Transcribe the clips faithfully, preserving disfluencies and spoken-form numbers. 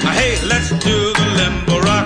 Hey, let's do the limbo rock.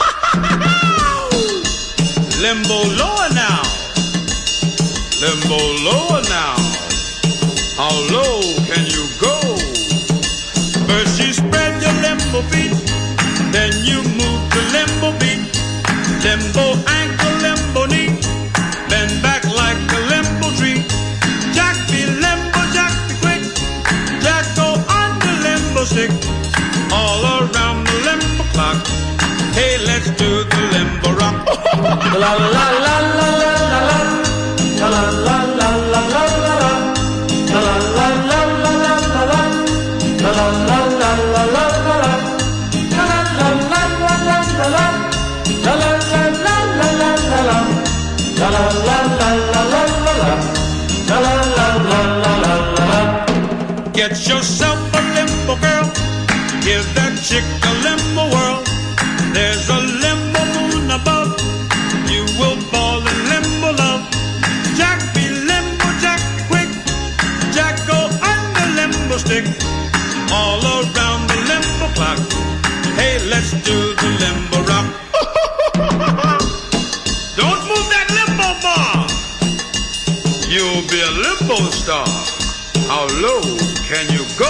Limbo lower now. Limbo lower now. How low can you go? First you spread your limbo feet, then you move to limbo beat. Limbo ankle, limbo knee, bend back like a limbo tree. Jack be limbo, jack be quick. Jack go on the limbo stick, all around the limbo clock. Hey, let's do the limbo rock. La la la la la la la. La la la la la la la la. La la la la la la la la. La la la la la la la la. La la la la la la la la. La la la la la la la la. La la la la la la la la. La la la la la la la. Get yourself a limbo girl. Give that chick a limbo whirl. There's a limbo moon above. You will fall in limbo love. Jack be limbo, Jack quick. Jack go under limbo stick, all around the limbo clock. Hey, let's do the limbo rock. Don't move that limbo bar. You'll be a limbo star. How low can you go?